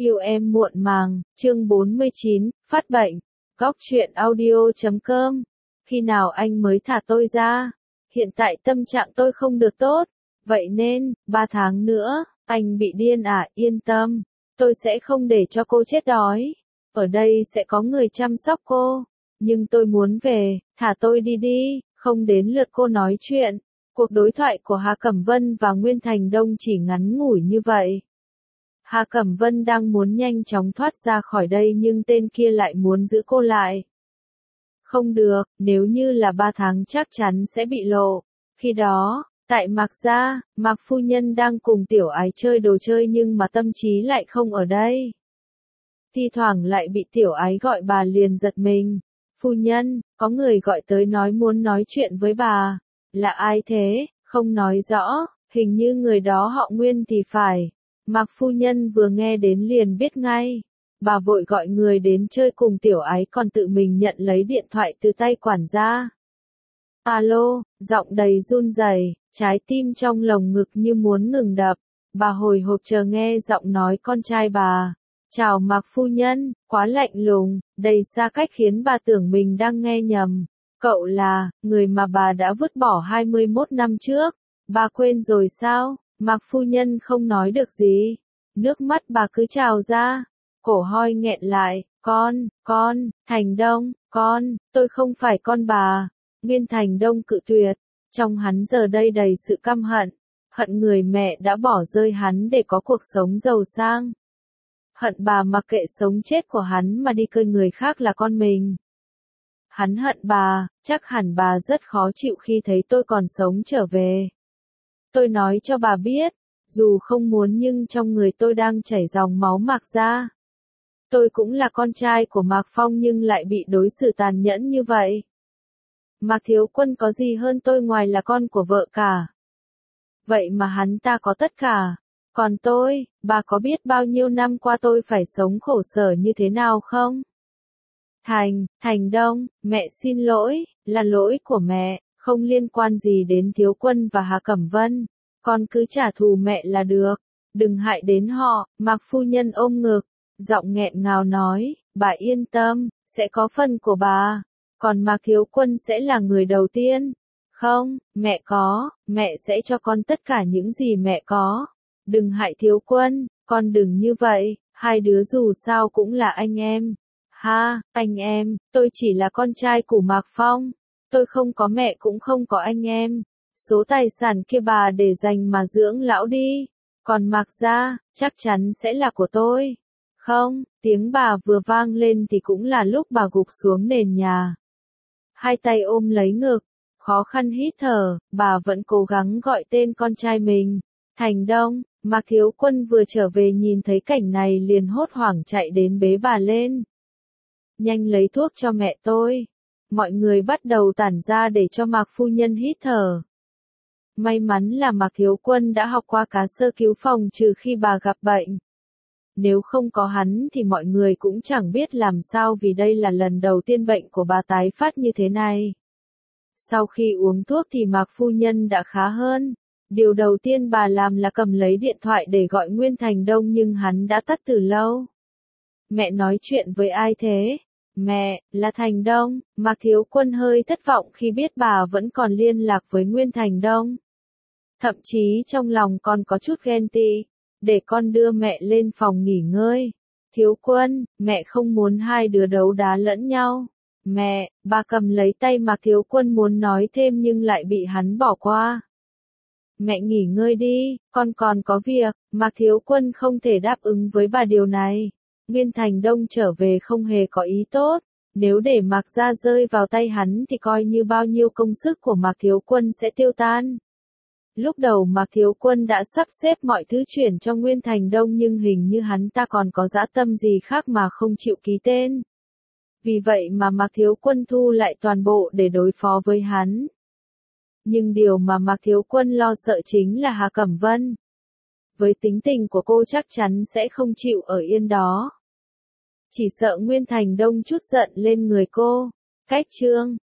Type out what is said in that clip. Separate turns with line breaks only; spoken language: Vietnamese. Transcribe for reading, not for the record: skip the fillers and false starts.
Yêu em muộn màng, chương 49, phát bệnh. Góc truyện audio.com. Khi nào anh mới thả tôi ra? Hiện tại tâm trạng tôi không được tốt. Vậy nên, 3 tháng nữa, anh bị điên à? Yên tâm. Tôi sẽ không để cho cô chết đói. Ở đây sẽ có người chăm sóc cô. Nhưng tôi muốn về, thả tôi đi đi, không đến lượt cô nói chuyện. Cuộc đối thoại của Hà Cẩm Vân và Nguyên Thành Đông chỉ ngắn ngủi như vậy. Hà Cẩm Vân đang muốn nhanh chóng thoát ra khỏi đây nhưng tên kia lại muốn giữ cô lại. Không được, nếu như là 3 tháng chắc chắn sẽ bị lộ. Khi đó, tại Mạc gia, Mạc phu nhân đang cùng Tiểu Ái chơi đồ chơi nhưng mà tâm trí lại không ở đây. Thi thoảng lại bị Tiểu Ái gọi bà liền giật mình. Phu nhân, có người gọi tới nói muốn nói chuyện với bà. Là ai thế? Không nói rõ, hình như người đó họ Nguyên thì phải. Mạc phu nhân vừa nghe đến liền biết ngay. Bà vội gọi người đến chơi cùng Tiểu Ái còn tự mình nhận lấy điện thoại từ tay quản gia. Alo, giọng đầy run rẩy, trái tim trong lồng ngực như muốn ngừng đập. Bà hồi hộp chờ nghe giọng nói con trai bà. Chào Mạc phu nhân, quá lạnh lùng, đầy xa cách khiến bà tưởng mình đang nghe nhầm. Cậu là, người mà bà đã vứt bỏ 21 năm trước. Bà quên rồi sao? Mạc phu nhân không nói được gì. Nước mắt bà cứ trào ra. Cổ hoi nghẹn lại. Con, Thành Đông, tôi không phải con bà. Nguyên Thành Đông cự tuyệt. Trong hắn giờ đây đầy sự căm hận. Hận người mẹ đã bỏ rơi hắn để có cuộc sống giàu sang. Hận bà mặc kệ sống chết của hắn mà đi cơi người khác là con mình. Hắn hận bà, chắc hẳn bà rất khó chịu khi thấy tôi còn sống trở về. Tôi nói cho bà biết, dù không muốn nhưng trong người tôi đang chảy dòng máu Mạc gia. Tôi cũng là con trai của Mạc Phong nhưng lại bị đối xử tàn nhẫn như vậy. Mạc Thiếu Quân có gì hơn tôi ngoài là con của vợ cả. Vậy mà hắn ta có tất cả. Còn tôi, bà có biết bao nhiêu năm qua tôi phải sống khổ sở như thế nào không? Thành Đông, mẹ xin lỗi, là lỗi của mẹ, không liên quan gì đến Thiếu Quân và Hà Cẩm Vân. Con cứ trả thù mẹ là được, đừng hại đến họ. Mạc phu nhân ôm ngực, giọng nghẹn ngào nói, bà yên tâm, sẽ có phần của bà, còn Mạc Thiếu Quân sẽ là người đầu tiên. Không, mẹ sẽ cho con tất cả những gì mẹ có. Đừng hại Thiếu Quân, con đừng như vậy, hai đứa dù sao cũng là anh em. Ha, anh em, tôi chỉ là con trai của Mạc Phong, tôi không có mẹ cũng không có anh em. Số tài sản kia bà để dành mà dưỡng lão đi, còn Mạc gia, chắc chắn sẽ là của tôi. Không, tiếng bà vừa vang lên thì cũng là lúc bà gục xuống nền nhà. Hai tay ôm lấy ngực, khó khăn hít thở, bà vẫn cố gắng gọi tên con trai mình. Thành Đông. Mạc Thiếu Quân vừa trở về nhìn thấy cảnh này liền hốt hoảng chạy đến bế bà lên. Nhanh lấy thuốc cho mẹ tôi. Mọi người bắt đầu tản ra để cho Mạc phu nhân hít thở. May mắn là Mạc Thiếu Quân đã học qua cá sơ cứu phòng trừ khi bà gặp bệnh. Nếu không có hắn thì mọi người cũng chẳng biết làm sao vì đây là lần đầu tiên bệnh của bà tái phát như thế này. Sau khi uống thuốc thì Mạc phu nhân đã khá hơn. Điều đầu tiên bà làm là cầm lấy điện thoại để gọi Nguyên Thành Đông nhưng hắn đã tắt từ lâu. Mẹ nói chuyện với ai thế? Mẹ, là Thành Đông. Mạc Thiếu Quân hơi thất vọng khi biết bà vẫn còn liên lạc với Nguyên Thành Đông. Thậm chí trong lòng còn có chút ghen tị. Để con đưa mẹ lên phòng nghỉ ngơi. Thiếu Quân, mẹ không muốn hai đứa đấu đá lẫn nhau. Mẹ, bà cầm lấy tay Mạc Thiếu Quân muốn nói thêm nhưng lại bị hắn bỏ qua. Mẹ nghỉ ngơi đi, con còn có việc. Mạc Thiếu Quân không thể đáp ứng với bà điều này. Nguyên Thành Đông trở về không hề có ý tốt. Nếu để Mạc gia rơi vào tay hắn thì coi như bao nhiêu công sức của Mạc Thiếu Quân sẽ tiêu tan. Lúc đầu Mạc Thiếu Quân đã sắp xếp mọi thứ chuyển cho Nguyên Thành Đông nhưng hình như hắn ta còn có dã tâm gì khác mà không chịu ký tên. Vì vậy mà Mạc Thiếu Quân thu lại toàn bộ để đối phó với hắn. Nhưng điều mà Mạc Thiếu Quân lo sợ chính là Hà Cẩm Vân. Với tính tình của cô chắc chắn sẽ không chịu ở yên đó. Chỉ sợ Nguyên Thành Đông chút giận lên người cô. Cách chương